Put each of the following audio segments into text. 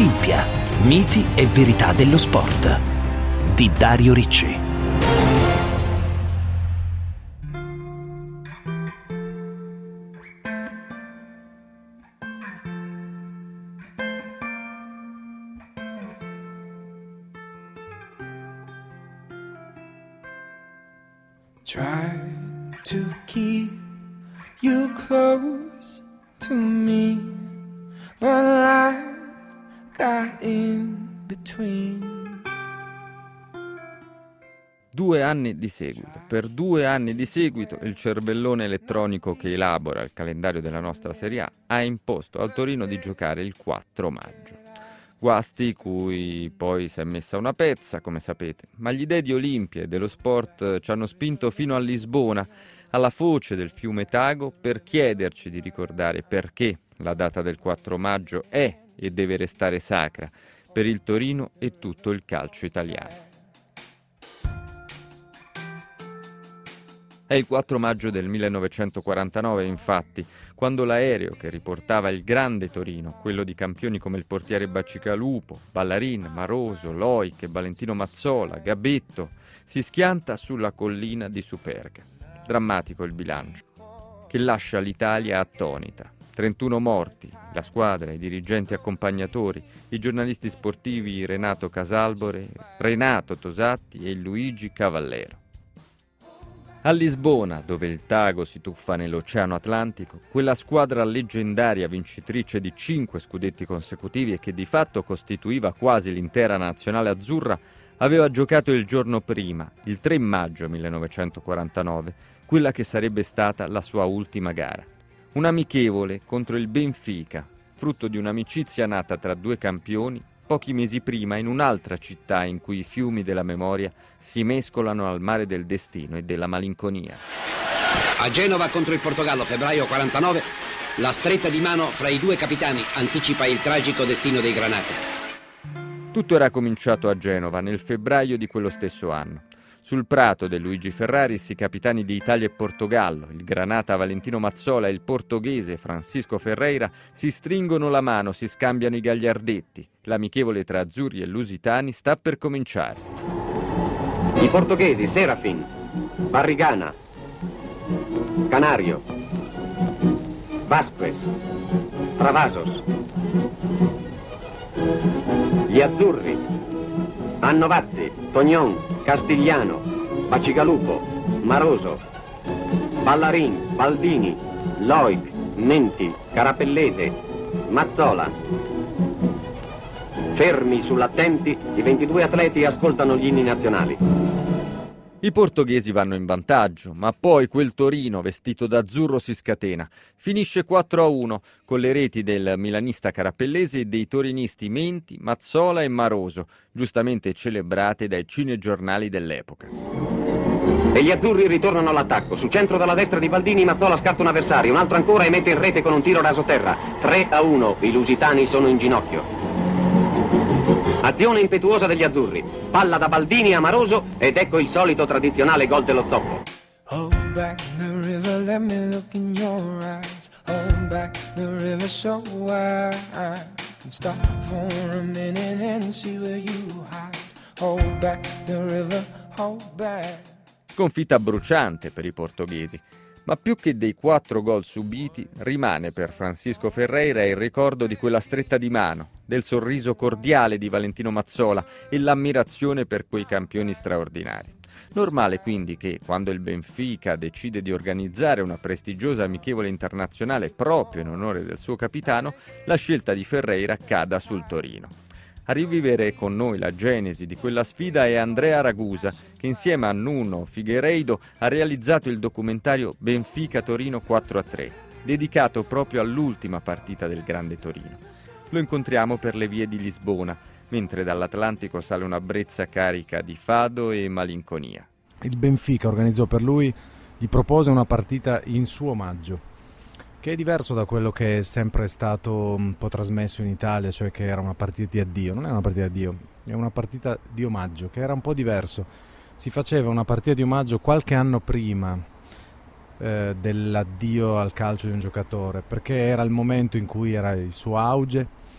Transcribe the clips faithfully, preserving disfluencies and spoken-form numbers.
Olimpia, miti e verità dello sport di Dario Ricci. Try to keep you close to me, but life got in between. Due anni di seguito. Per due anni di seguito il cervellone elettronico che elabora il calendario della nostra Serie A ha imposto al Torino di giocare il quattro maggio. Guasti cui poi si è messa una pezza, come sapete, ma gli dei di Olimpia e dello sport ci hanno spinto fino a Lisbona, alla foce del fiume Tago, per chiederci di ricordare perché la data del quattro maggio è e deve restare sacra per il Torino e tutto il calcio italiano. È il quattro maggio del millenovecentoquarantanove, infatti, quando l'aereo che riportava il grande Torino, quello di campioni come il portiere Bacigalupo, Ballarin, Maroso, Loic e Valentino Mazzola, Gabetto, si schianta sulla collina di Superga. Drammatico il bilancio, che lascia l'Italia attonita. trentuno morti, la squadra, i dirigenti accompagnatori, i giornalisti sportivi Renato Casalbore, Renato Tosatti e Luigi Cavallero. A Lisbona, dove il Tago si tuffa nell'Oceano Atlantico, quella squadra leggendaria vincitrice di cinque scudetti consecutivi e che di fatto costituiva quasi l'intera nazionale azzurra, aveva giocato il giorno prima, il tre maggio millenovecentoquarantanove, quella che sarebbe stata la sua ultima gara. Un amichevole contro il Benfica, frutto di un'amicizia nata tra due campioni pochi mesi prima in un'altra città in cui i fiumi della memoria si mescolano al mare del destino e della malinconia. A Genova contro il Portogallo, febbraio quarantanove, la stretta di mano fra i due capitani anticipa il tragico destino dei Granati. Tutto era cominciato a Genova nel febbraio di quello stesso anno. Sul prato del Luigi Ferraris i capitani di Italia e Portogallo, il Granata Valentino Mazzola e il portoghese Francisco Ferreira, si stringono la mano, si scambiano i gagliardetti. L'amichevole tra azzurri e lusitani sta per cominciare. I portoghesi Serafin, Barrigana, Canario, Vasquez, Travasos. Gli azzurri Annovazzi, Tognon, Castigliano, Bacigalupo, Maroso, Ballarin, Baldini, Loic, Menti, Carapellese, Mazzola. Fermi sull'attenti, i ventidue atleti ascoltano gli inni nazionali. I portoghesi vanno in vantaggio, ma poi quel Torino vestito d'azzurro si scatena. Finisce quattro a uno con le reti del milanista Carapellese e dei torinisti Menti, Mazzola e Maroso, giustamente celebrate dai cinegiornali dell'epoca. E gli azzurri ritornano all'attacco. Sul centro dalla destra di Baldini, Mazzola scarta un avversario, un altro ancora e mette in rete con un tiro rasoterra. tre a uno, i lusitani sono in ginocchio. Azione impetuosa degli azzurri, palla da Baldini a Maroso ed ecco il solito tradizionale gol dello zoppo. Hold back the river, let me look in your eyes. Hold back the river so I can stop for a minute and see where you hide. Hold back the river, hold back. Sconfitta bruciante per i portoghesi, ma più che dei quattro gol subiti rimane per Francisco Ferreira il ricordo di quella stretta di mano, del sorriso cordiale di Valentino Mazzola e l'ammirazione per quei campioni straordinari. Normale quindi che, quando il Benfica decide di organizzare una prestigiosa amichevole internazionale proprio in onore del suo capitano, la scelta di Ferreira cada sul Torino. A rivivere con noi la genesi di quella sfida è Andrea Ragusa, che insieme a Nuno Figueiredo ha realizzato il documentario Benfica Torino quattro a tre, dedicato proprio all'ultima partita del Grande Torino. Lo incontriamo per le vie di Lisbona, mentre dall'Atlantico sale una brezza carica di fado e malinconia. Il Benfica organizzò per lui, gli propose una partita in suo omaggio, che è diverso da quello che è sempre stato un po' trasmesso in Italia, cioè che era una partita di addio. Non è una partita di addio, è una partita di omaggio, che era un po' diverso. Si faceva una partita di omaggio qualche anno prima eh, dell'addio al calcio di un giocatore, perché era il momento in cui era il suo auge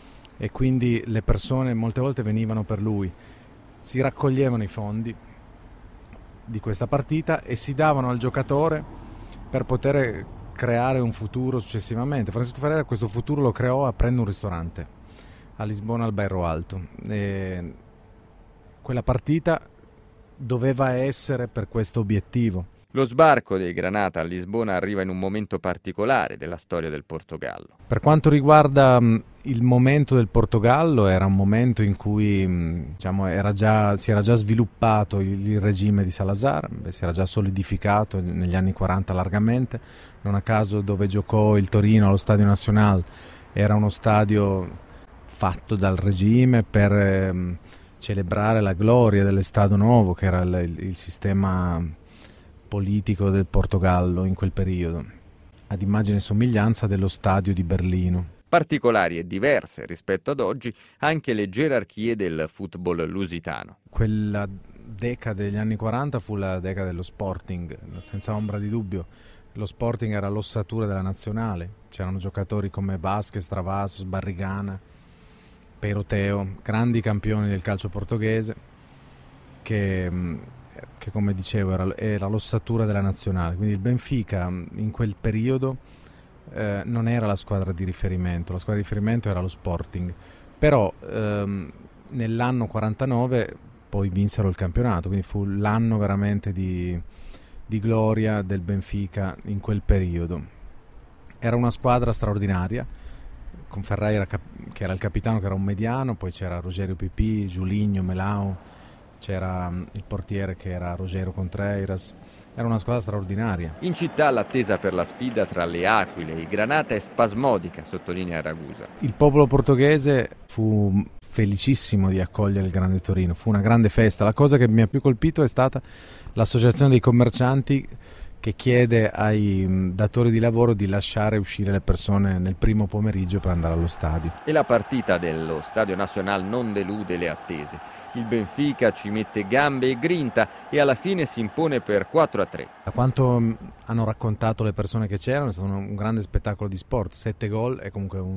e quindi le persone molte volte venivano per lui. Si raccoglievano i fondi di questa partita e si davano al giocatore per poter creare un futuro successivamente. Francesco Ferreira questo futuro lo creò aprendo un ristorante a Lisbona al Bairro Alto. E quella partita doveva essere per questo obiettivo. Lo sbarco dei Granata a Lisbona arriva in un momento particolare della storia del Portogallo. Per quanto riguarda mh, il momento del Portogallo, era un momento in cui mh, diciamo, era già, si era già sviluppato il, il regime di Salazar, beh, si era già solidificato negli anni quaranta largamente. Non a caso dove giocò il Torino allo Stadio Nacional era uno stadio fatto dal regime per eh, celebrare la gloria dell'Estado Novo, che era il, il, il sistema politico del Portogallo in quel periodo, ad immagine e somiglianza dello stadio di Berlino. Particolari e diverse rispetto ad oggi anche le gerarchie del football lusitano. Quella decade degli anni quaranta fu la decade dello Sporting, senza ombra di dubbio. Lo Sporting era l'ossatura della nazionale, c'erano giocatori come Vasquez, Travassos, Barrigana, Peiroteo, grandi campioni del calcio portoghese che che come dicevo era, era l'ossatura della nazionale. Quindi il Benfica in quel periodo eh, non era la squadra di riferimento, la squadra di riferimento era lo Sporting, però ehm, nell'anno quarantanove poi vinsero il campionato, quindi fu l'anno veramente di, di gloria del Benfica in quel periodo. Era una squadra straordinaria, con Ferreira che era il capitano, che era un mediano, poi c'era Rogério Pipí, Julinho, Melao, c'era il portiere che era Rogério Contreiras. Era una squadra straordinaria. In città l'attesa per la sfida tra le Aquile e i Granata è spasmodica, sottolinea Ragusa. Il popolo portoghese fu felicissimo di accogliere il Grande Torino, fu una grande festa. La cosa che mi ha più colpito è stata l'associazione dei commercianti che chiede ai datori di lavoro di lasciare uscire le persone nel primo pomeriggio per andare allo stadio. E la partita dello Stadio Nacional non delude le attese. Il Benfica ci mette gambe e grinta e alla fine si impone per quattro a tre. Da quanto hanno raccontato le persone che c'erano, è stato un, un grande spettacolo di sport. Sette gol è comunque un,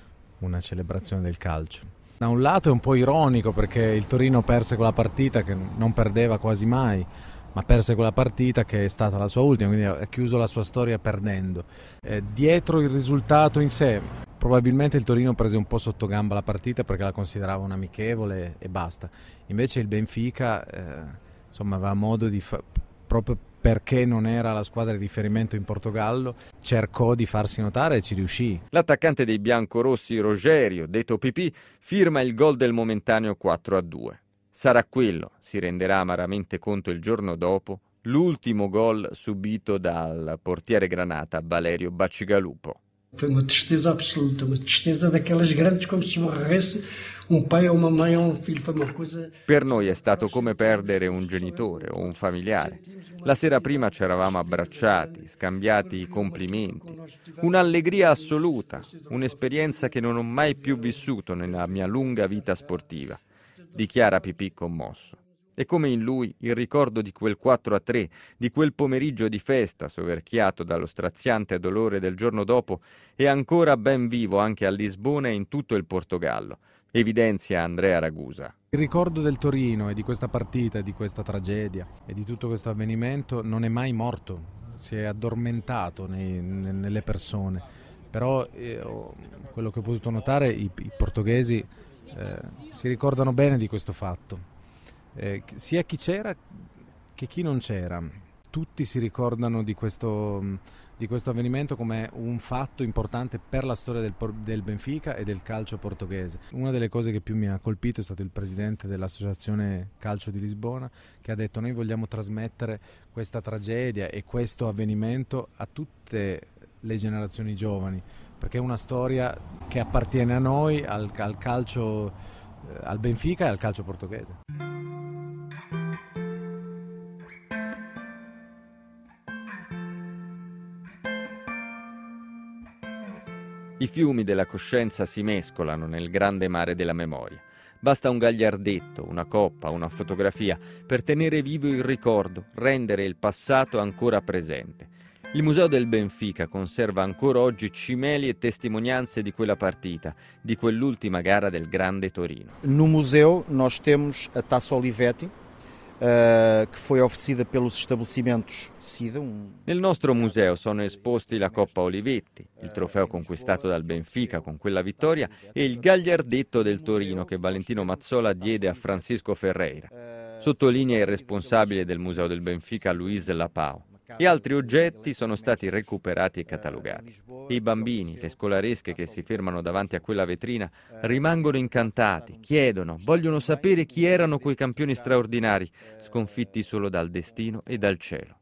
una celebrazione del calcio. Da un lato è un po' ironico perché il Torino perse quella partita che non perdeva quasi mai, ma perse quella partita che è stata la sua ultima, quindi ha chiuso la sua storia perdendo. Eh, dietro il risultato in sé, probabilmente il Torino prese un po' sotto gamba la partita perché la considerava un amichevole e basta. Invece il Benfica eh, insomma, aveva modo di fa- proprio perché non era la squadra di riferimento in Portogallo, cercò di farsi notare e ci riuscì. L'attaccante dei biancorossi Rogério, detto Pipì, firma il gol del momentaneo quattro a due. Sarà quello, si renderà amaramente conto il giorno dopo, l'ultimo gol subito dal portiere Granata Valerio Bacigalupo. Foi uma tristeza absoluta, uma tristeza daquelas grandes, come se morresse un pai o una mãe o un figlio, foi una cosa... Per noi è stato come perdere un genitore o un familiare. La sera prima ci eravamo abbracciati, scambiati i complimenti. Un'allegria assoluta, un'esperienza che non ho mai più vissuto nella mia lunga vita sportiva, dichiara Pipì commosso. E come in lui il ricordo di quel quattro a tre, di quel pomeriggio di festa soverchiato dallo straziante dolore del giorno dopo, è ancora ben vivo anche a Lisbona e in tutto il Portogallo, evidenzia Andrea Ragusa. Il ricordo del Torino e di questa partita, di questa tragedia e di tutto questo avvenimento non è mai morto, si è addormentato nei, nelle persone. Però eh, quello che ho potuto notare, i, i portoghesi eh, si ricordano bene di questo fatto. Eh, sia chi c'era che chi non c'era, tutti si ricordano di questo, di questo avvenimento come un fatto importante per la storia del, del Benfica e del calcio portoghese. Una delle cose che più mi ha colpito è stato il presidente dell'Associazione Calcio di Lisbona, che ha detto: noi vogliamo trasmettere questa tragedia e questo avvenimento a tutte le generazioni giovani, perché è una storia che appartiene a noi, al, al calcio, al Benfica e al calcio portoghese. I fiumi della coscienza si mescolano nel grande mare della memoria. Basta un gagliardetto, una coppa, una fotografia per tenere vivo il ricordo, rendere il passato ancora presente. Il Museo del Benfica conserva ancora oggi cimeli e testimonianze di quella partita, di quell'ultima gara del Grande Torino. No museu nós temos a Taça Olivetti, Uh, che foi oferecida pelos estabelecimentos SIDA. Um... Nel nostro museo sono esposti la Coppa Olivetti, il trofeo conquistato dal Benfica con quella vittoria, e il gagliardetto del Torino che Valentino Mazzola diede a Francisco Ferreira. Sottolinea il responsabile del Museo del Benfica, Luis Lapao. E altri oggetti sono stati recuperati e catalogati. E i bambini, le scolaresche che si fermano davanti a quella vetrina, rimangono incantati, chiedono, vogliono sapere chi erano quei campioni straordinari, sconfitti solo dal destino e dal cielo.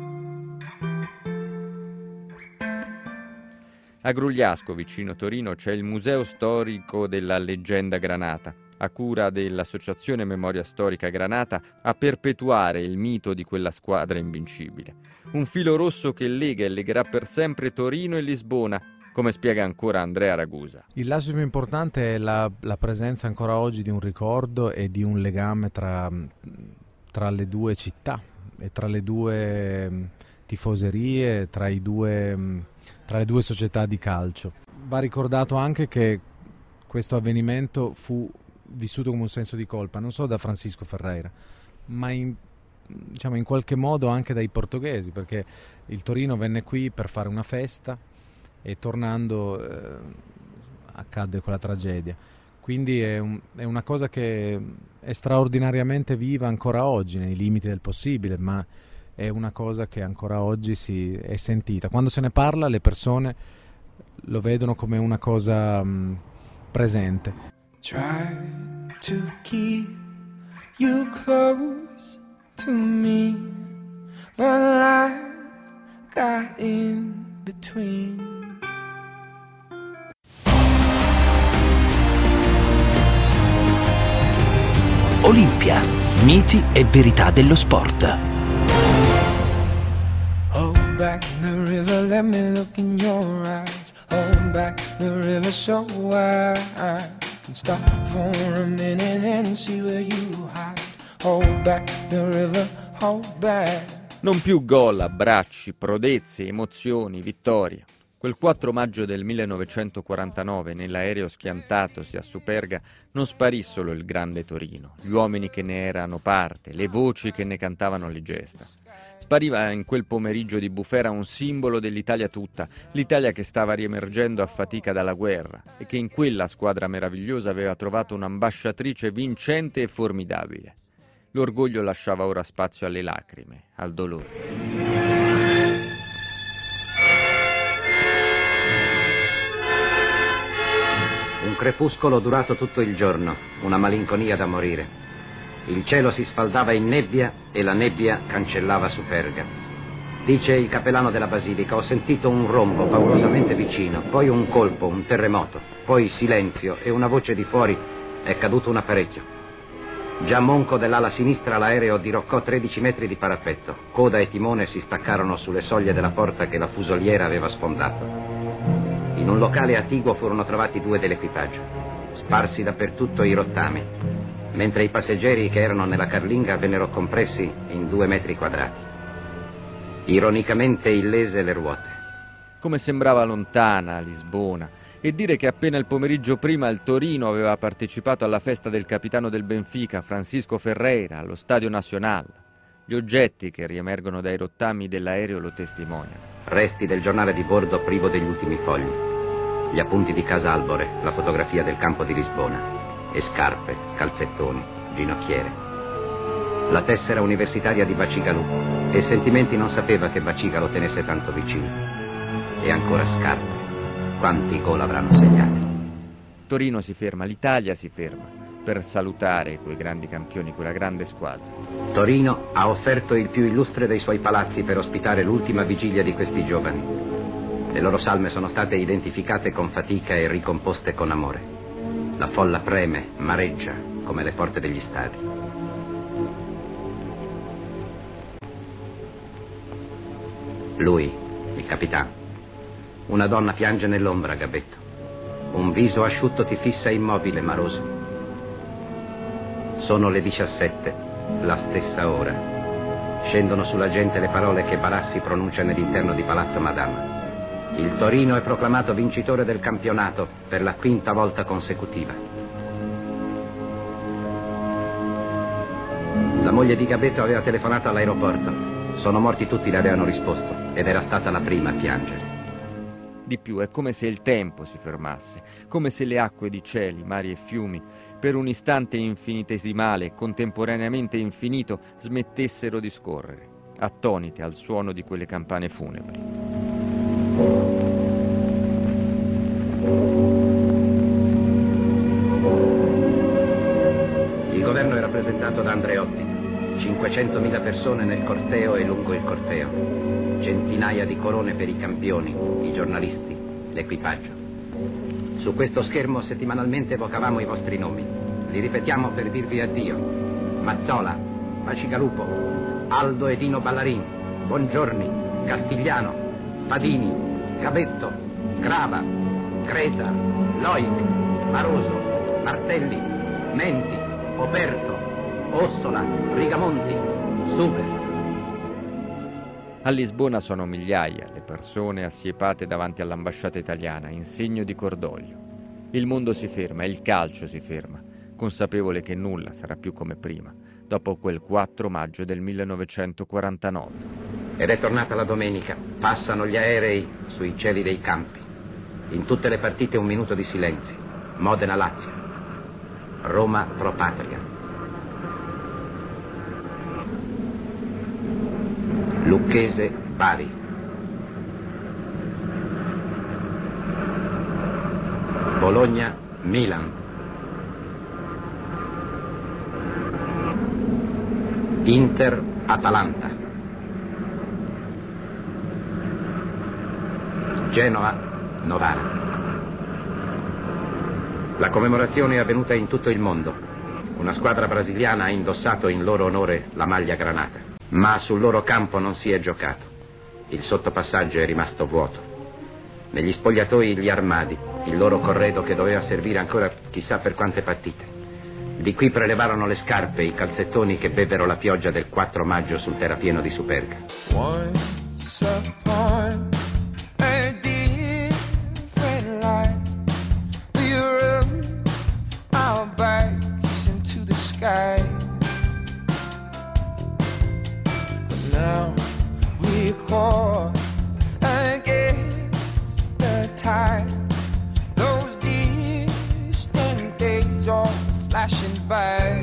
A Grugliasco, vicino Torino, c'è il Museo Storico della Leggenda Granata, a cura dell'Associazione Memoria Storica Granata, a perpetuare il mito di quella squadra invincibile. Un filo rosso che lega e legherà per sempre Torino e Lisbona, come spiega ancora Andrea Ragusa. Il lasso più importante è la, la presenza ancora oggi di un ricordo e di un legame tra, tra le due città e tra le due tifoserie, tra, i due, tra le due società di calcio. Va ricordato anche che questo avvenimento fu vissuto come un senso di colpa, non solo da Francisco Ferreira, ma in, diciamo, in qualche modo anche dai portoghesi, perché il Torino venne qui per fare una festa e tornando eh, accadde quella tragedia. Quindi è, un, è una cosa che è straordinariamente viva ancora oggi, nei limiti del possibile, ma è una cosa che ancora oggi si è sentita. Quando se ne parla le persone lo vedono come una cosa mh, presente. Try to keep you close to me, but life got in between. Olimpia, miti e verità dello sport. Hold back the river, let me look in your eyes. Hold back the river so wide. Stop for a minute and see where you hide. Hold back the river, hold back. Non più gol, abbracci, prodezze, emozioni, vittoria. Quel quattro maggio del millenovecentoquarantanove, nell'aereo schiantatosi a Superga, non sparì solo il Grande Torino, gli uomini che ne erano parte, le voci che ne cantavano le gesta. Spariva in quel pomeriggio di bufera un simbolo dell'Italia tutta, l'Italia che stava riemergendo a fatica dalla guerra e che in quella squadra meravigliosa aveva trovato un'ambasciatrice vincente e formidabile. L'orgoglio lasciava ora spazio alle lacrime, al dolore. Un crepuscolo durato tutto il giorno, una malinconia da morire. Il cielo si sfaldava in nebbia e la nebbia cancellava Superga. Dice il cappellano della Basilica, ho sentito un rombo paurosamente vicino, poi un colpo, un terremoto, poi silenzio e una voce di fuori, è caduto un apparecchio. Già monco dell'ala sinistra l'aereo diroccò tredici metri di parapetto. Coda e timone si staccarono sulle soglie della porta che la fusoliera aveva sfondato. In un locale attiguo furono trovati due dell'equipaggio. Sparsi dappertutto i rottami, mentre i passeggeri che erano nella carlinga vennero compressi in due metri quadrati. Ironicamente illese le ruote. Come sembrava lontana Lisbona, e dire che appena il pomeriggio prima il Torino aveva partecipato alla festa del capitano del Benfica, Francisco Ferreira, allo Stadio Nacional. Gli oggetti che riemergono dai rottami dell'aereo lo testimoniano. Resti del giornale di bordo privo degli ultimi fogli. Gli appunti di Casa Albore, la fotografia del campo di Lisbona. E scarpe, calzettoni, ginocchiere. La tessera universitaria di Bacigalu, e Sentimenti non sapeva che Baciga lo tenesse tanto vicino. E ancora scarpe. Quanti gol avranno segnati? Torino si ferma, l'Italia si ferma, per salutare quei grandi campioni, quella grande squadra. Torino ha offerto il più illustre dei suoi palazzi per ospitare l'ultima vigilia di questi giovani. Le loro salme sono state identificate con fatica e ricomposte con amore. La folla preme, mareggia, come le porte degli stadi. Lui, il capitano. Una donna piange nell'ombra, Gabetto. Un viso asciutto ti fissa immobile, Maroso. Sono le diciassette, la stessa ora. Scendono sulla gente le parole che Barassi pronuncia nell'interno di Palazzo Madama. Il Torino è proclamato vincitore del campionato per la quinta volta consecutiva. La moglie di Gabetto aveva telefonato all'aeroporto. Sono morti tutti, le avevano risposto, ed era stata la prima a piangere. Di più, è come se il tempo si fermasse, come se le acque di cieli, mari e fiumi, per un istante infinitesimale e contemporaneamente infinito, smettessero di scorrere, attonite al suono di quelle campane funebri. Il governo è rappresentato da Andreotti, cinquecentomila persone nel corteo e lungo il corteo. Centinaia di corone per i campioni, i giornalisti, l'equipaggio. Su questo schermo settimanalmente evocavamo i vostri nomi. Li ripetiamo per dirvi addio. Mazzola, Bacigalupo, Aldo e Dino Ballarin, Bongiorni, Castigliano, Padini, Gabetto, Grava, Creta, Loic, Maroso, Martelli, Menti, Operto, Ossola, Rigamonti, Suber. A Lisbona sono migliaia le persone assiepate davanti all'ambasciata italiana in segno di cordoglio. Il mondo si ferma, il calcio si ferma, consapevole che nulla sarà più come prima, dopo quel quattro maggio del millenovecentoquarantanove. Ed è tornata la domenica, passano gli aerei sui cieli dei campi. In tutte le partite un minuto di silenzio. Modena-Lazio, Roma pro Patria. Lucchese, Bari. Bologna, Milan. Inter, Atalanta. Genoa, Novara. La commemorazione è avvenuta in tutto il mondo. Una squadra brasiliana ha indossato in loro onore la maglia granata. Ma sul loro campo non si è giocato. Il sottopassaggio è rimasto vuoto. Negli spogliatoi gli armadi, il loro corredo che doveva servire ancora chissà per quante partite. Di qui prelevarono le scarpe, i calzettoni che bebbero la pioggia del quattro maggio sul terrapieno di Superga. Once upon a different life, we rubbed our backs into the sky. Now we're caught against the tide. Those distant days are flashing by.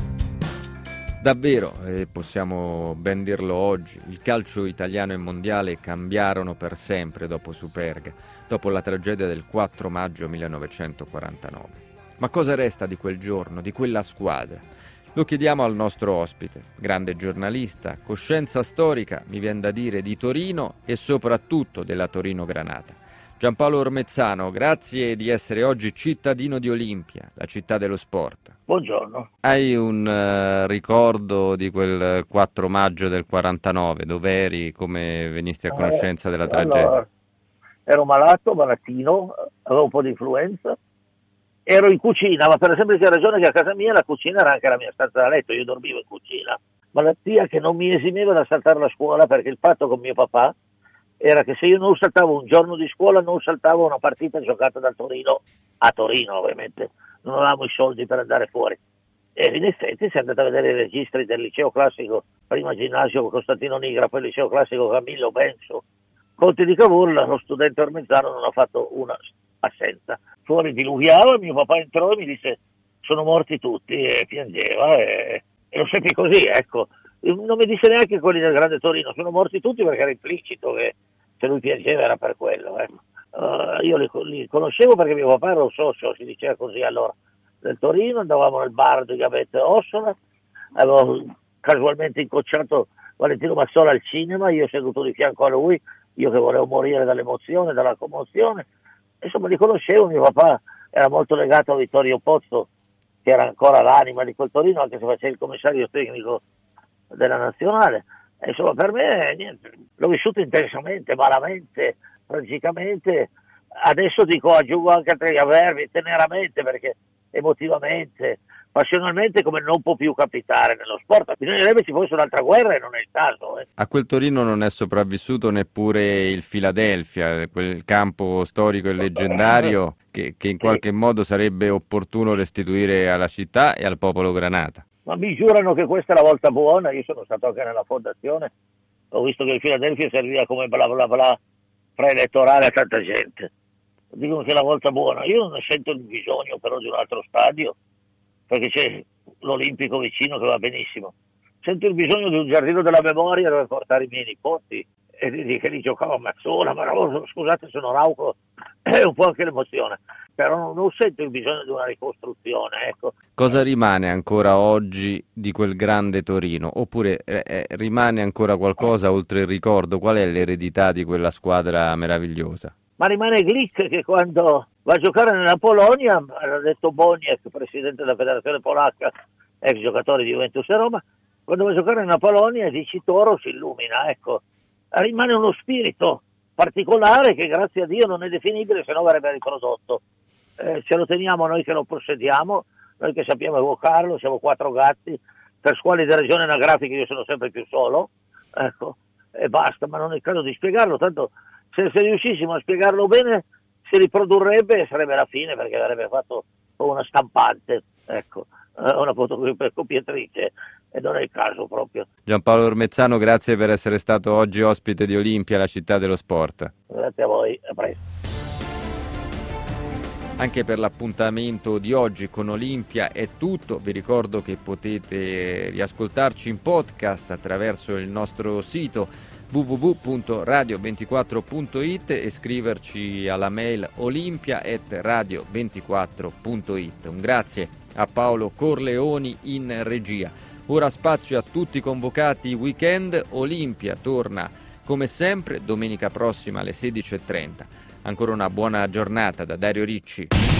Davvero, e possiamo ben dirlo oggi, il calcio italiano e mondiale cambiarono per sempre dopo Superga, dopo la tragedia del quattro maggio millenovecentoquarantanove. Ma cosa resta di quel giorno, di quella squadra? Lo chiediamo al nostro ospite, grande giornalista, coscienza storica, mi viene da dire, di Torino e soprattutto della Torino Granata. Giampaolo Ormezzano, grazie di essere oggi cittadino di Olimpia, la città dello sport. Buongiorno. Hai un uh, ricordo di quel quattro maggio del quarantanove? Dov'eri? Come venisti a conoscenza della tragedia? Allora, ero malato, malattino, avevo un po' di influenza. Ero in cucina, ma per la semplice ragione che a casa mia la cucina era anche la mia stanza da letto, io dormivo in cucina. Malattia che non mi esimeva da saltare la scuola, perché il patto con mio papà era che se io non saltavo un giorno di scuola non saltavo una partita giocata dal Torino, a Torino ovviamente, non avevamo i soldi per andare fuori. E in effetti se andate a vedere i registri del liceo classico, prima ginnasio Costantino Nigra, poi liceo classico Camillo Benso, Conti di Cavour, lo studente Ormezzano non ha fatto una assenza. Fuori diluviava, mio papà entrò e mi disse sono morti tutti, e piangeva e, e lo seppi così, ecco. Non mi disse neanche quelli del Grande Torino, sono morti tutti, perché era implicito che se lui piangeva era per quello, ecco. Uh, io li, li conoscevo perché mio papà era un socio, si diceva così allora, del Torino, andavamo nel bar di Gabetto e Ossola, avevo casualmente incrociato Valentino Mazzola al cinema, io seduto di fianco a lui, io che volevo morire dall'emozione, dalla commozione. Insomma, li conoscevo, mio papà era molto legato a Vittorio Pozzo, che era ancora l'anima di quel Torino, anche se faceva il commissario tecnico della nazionale. E insomma, per me, niente, l'ho vissuto intensamente, malamente, tragicamente. Adesso dico, aggiungo anche altri avverbi, teneramente, perché emotivamente, passionalmente, come non può più capitare nello sport. Bisognerebbe ci fosse un'altra guerra e non è il caso. Eh. A quel Torino non è sopravvissuto neppure il Philadelphia, quel campo storico e leggendario che, che in qualche modo sarebbe opportuno restituire alla città e al popolo granata. Ma mi giurano che questa è la volta buona. Io sono stato anche nella fondazione, ho visto che il Philadelphia serviva come bla bla bla preelettorale a tanta gente. Dicono che è la volta buona. Io non sento il bisogno però di un altro stadio, perché c'è l'Olimpico vicino che va benissimo. Sento il bisogno di un giardino della memoria dove portare i miei nipoti e di che li giocavo a Mazzola, ma no, scusate, sono rauco, è un po' anche l'emozione, però non, non sento il bisogno di una ricostruzione, ecco. Cosa rimane ancora oggi di quel grande Torino? Oppure eh, rimane ancora qualcosa oltre il ricordo? Qual è l'eredità di quella squadra meravigliosa? Ma rimane Glick, che quando va a giocare nella Polonia, ha detto Boniek, presidente della federazione polacca, ex giocatore di Juventus e Roma, quando va a giocare nella Polonia dici Toro si illumina, ecco. Rimane uno spirito particolare che grazie a Dio non è definibile, se no verrebbe riprodotto. Eh, ce lo teniamo noi che lo possediamo, noi che sappiamo evocarlo, siamo quattro gatti, per squali di ragioni anagrafiche io sono sempre più solo, ecco, e basta, ma non è il caso di spiegarlo, tanto se, se riuscissimo a spiegarlo bene si riprodurrebbe e sarebbe la fine, perché avrebbe fatto una stampante, ecco, una fotocopiatrice, e non è il caso proprio. Giampaolo Ormezzano, grazie per essere stato oggi ospite di Olimpia, la città dello sport. Grazie a voi, a presto. Anche per l'appuntamento di oggi con Olimpia è tutto. Vi ricordo che potete riascoltarci in podcast attraverso il nostro sito w w w punto radio ventiquattro punto it e scriverci alla mail olimpia chiocciola radio ventiquattro punto it. Un grazie a Paolo Corleoni in regia. Ora spazio a tutti i convocati weekend. Olimpia torna come sempre domenica prossima alle sedici e trenta. Ancora una buona giornata da Dario Ricci.